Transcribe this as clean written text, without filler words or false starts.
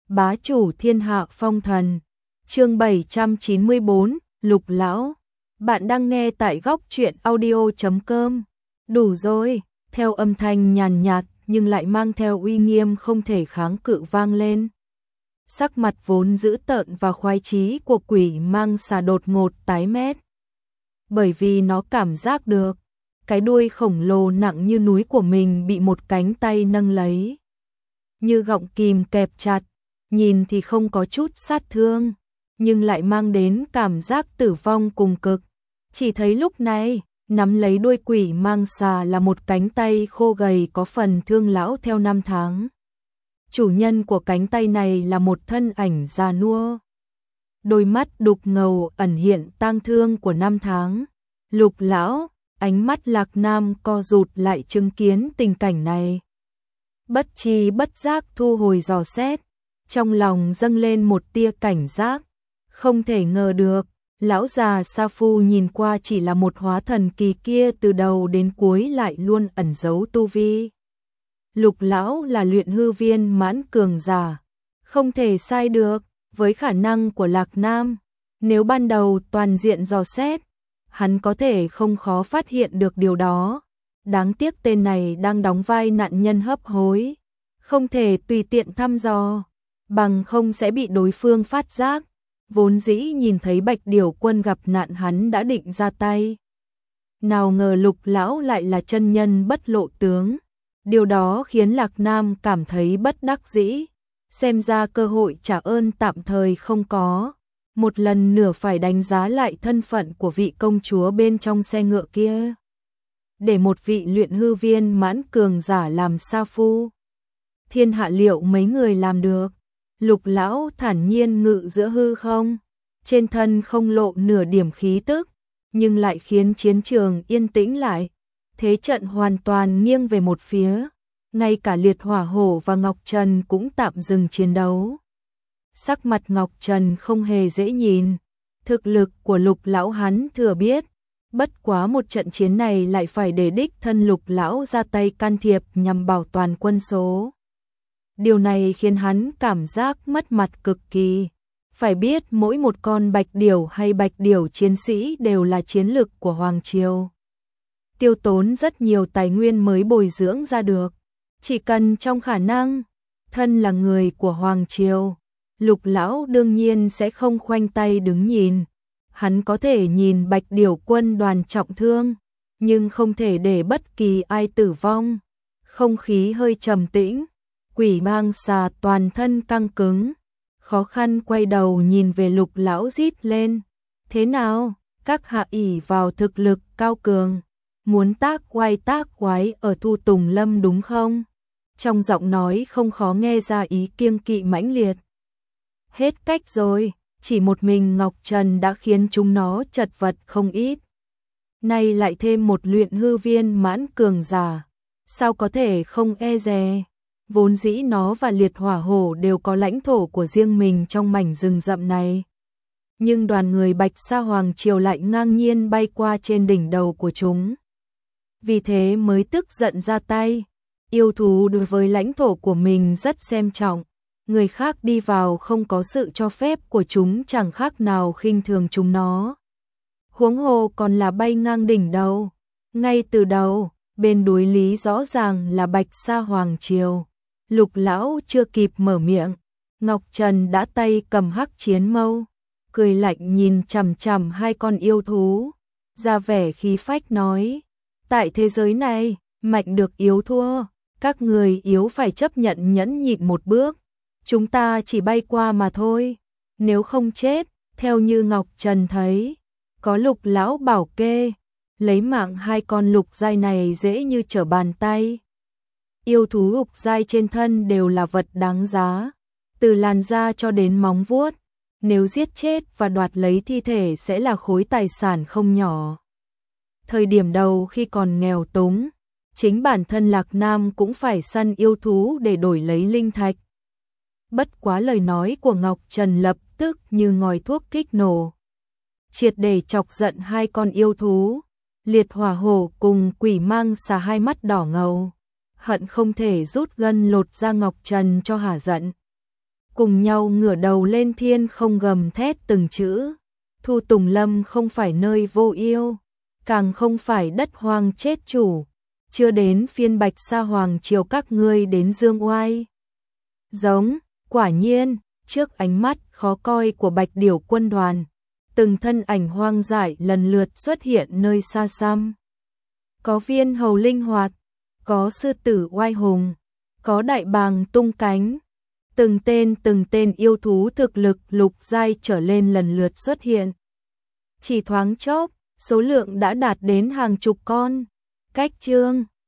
bá chủ thiên hạ phong thần. Chương 794, Lục lão. Bạn đang nghe tại góc truyện audio.com. Đủ rồi, theo âm thanh nhàn nhạt nhưng lại mang theo uy nghiêm không thể kháng cự vang lên. Sắc mặt vốn dữ tợn và khoái chí của quỷ mang xà đột ngột tái mét. Bởi vì nó cảm giác được, cái đuôi khổng lồ nặng như núi của mình bị một cánh tay nâng lấy. Như gọng kìm kẹp chặt, nhìn thì không có chút sát thương, nhưng lại mang đến cảm giác tử vong cùng cực. Chỉ thấy lúc này, nắm lấy đuôi quỷ mang xà là một cánh tay khô gầy có phần thương lão theo năm tháng. Chủ nhân của cánh tay này là một thân ảnh già nua. Đôi mắt đục ngầu ẩn hiện tang thương của năm tháng. Lục lão, ánh mắt Lạc Nam co rụt lại chứng kiến tình cảnh này. Bất tri bất giác thu hồi dò xét, trong lòng dâng lên một tia cảnh giác. Không thể ngờ được, lão già Sa Phu nhìn qua chỉ là một hóa thần kỳ kia từ đầu đến cuối lại luôn ẩn giấu tu vi. Lục lão là luyện hư viên mãn cường giả, không thể sai được với khả năng của Lạc Nam. Nếu ban đầu toàn diện dò xét, hắn có thể không khó phát hiện được điều đó. Đáng tiếc tên này đang đóng vai nạn nhân hấp hối, không thể tùy tiện thăm dò, bằng không sẽ bị đối phương phát giác. Vốn dĩ nhìn thấy Bạch Điểu Quân gặp nạn hắn đã định ra tay. Nào ngờ Lục lão lại là chân nhân bất lộ tướng. Điều đó khiến Lạc Nam cảm thấy bất đắc dĩ. Xem ra cơ hội trả ơn tạm thời không có. Một lần nữa phải đánh giá lại thân phận của vị công chúa bên trong xe ngựa kia. Để một vị luyện hư viên mãn cường giả làm sa phu, thiên hạ liệu mấy người làm được? Lục lão thản nhiên ngự giữa hư không, trên thân không lộ nửa điểm khí tức, nhưng lại khiến chiến trường yên tĩnh lại. Thế trận hoàn toàn nghiêng về một phía, ngay cả Liệt Hỏa Hổ và Ngọc Trần cũng tạm dừng chiến đấu. Sắc mặt Ngọc Trần không hề dễ nhìn, thực lực của Lục lão hắn thừa biết, bất quá một trận chiến này lại phải để đích thân Lục lão ra tay can thiệp nhằm bảo toàn quân số. Điều này khiến hắn cảm giác mất mặt cực kỳ. Phải biết mỗi một con bạch điểu hay bạch điểu chiến sĩ đều là chiến lực của Hoàng Triều. Tiêu tốn rất nhiều tài nguyên mới bồi dưỡng ra được. Chỉ cần trong khả năng, thân là người của Hoàng Triều, Lục lão đương nhiên sẽ không khoanh tay đứng nhìn. Hắn có thể nhìn Bạch Điểu Quân đoàn trọng thương, nhưng không thể để bất kỳ ai tử vong. Không khí hơi trầm tĩnh, quỷ mang xà toàn thân căng cứng, khó khăn quay đầu nhìn về Lục lão rít lên. Thế nào, các hạ ỷ vào thực lực cao cường, muốn tác quái ở Thu Tùng Lâm đúng không? Trong giọng nói không khó nghe ra ý kiêng kỵ mãnh liệt. Hết cách rồi, chỉ một mình Ngọc Trần đã khiến chúng nó chật vật không ít. Nay lại thêm một luyện hư viên mãn cường giả, sao có thể không e dè? Vốn dĩ nó và Liệt Hỏa Hổ đều có lãnh thổ của riêng mình trong mảnh rừng rậm này. Nhưng đoàn người Bạch Sa Hoàng Triều lại ngang nhiên bay qua trên đỉnh đầu của chúng. Vì thế mới tức giận ra tay. Yêu thú đối với lãnh thổ của mình rất xem trọng. Người khác đi vào không có sự cho phép của chúng chẳng khác nào khinh thường chúng nó. Huống hồ còn là bay ngang đỉnh đầu. Ngay từ đầu, bên đối lý rõ ràng là Bạch Sa Hoàng Triều. Lục lão chưa kịp mở miệng, Ngọc Trần đã tay cầm hắc chiến mâu, cười lạnh nhìn chằm chằm hai con yêu thú, ra vẻ khí phách nói: tại thế giới này, mạnh được yếu thua, các người yếu phải chấp nhận nhẫn nhịn một bước. Chúng ta chỉ bay qua mà thôi, nếu không chết, theo như Ngọc Trần thấy, có Lục lão bảo kê, lấy mạng hai con lục giai này dễ như trở bàn tay. Yêu thú lục giai trên thân đều là vật đáng giá, từ làn da cho đến móng vuốt, nếu giết chết và đoạt lấy thi thể sẽ là khối tài sản không nhỏ. Thời điểm đầu khi còn nghèo túng, chính bản thân Lạc Nam cũng phải săn yêu thú để đổi lấy linh thạch. Bất quá lời nói của Ngọc Trần lập tức như ngòi thuốc kích nổ, triệt để chọc giận hai con yêu thú. Liệt Hỏa Hổ cùng quỷ mang xà hai mắt đỏ ngầu, hận không thể rút gân lột ra Ngọc Trần cho hả giận. cùng nhau ngửa đầu lên thiên không gầm thét từng chữ. Thu Tùng Lâm không phải nơi vô yêu, càng không phải đất hoang chết chủ, chưa đến phiên Bạch Sa Hoàng triều các ngươi đến dương oai. Giống, quả nhiên, trước ánh mắt khó coi của Bạch Điểu quân đoàn, từng thân ảnh hoang dại lần lượt xuất hiện nơi xa xăm. Có viên hầu linh hoạt, có sư tử oai hùng, có đại bàng tung cánh. Từng tên yêu thú thực lực lục giai trở lên lần lượt xuất hiện. Chỉ thoáng chốc, số lượng đã đạt đến hàng chục con. Cách chương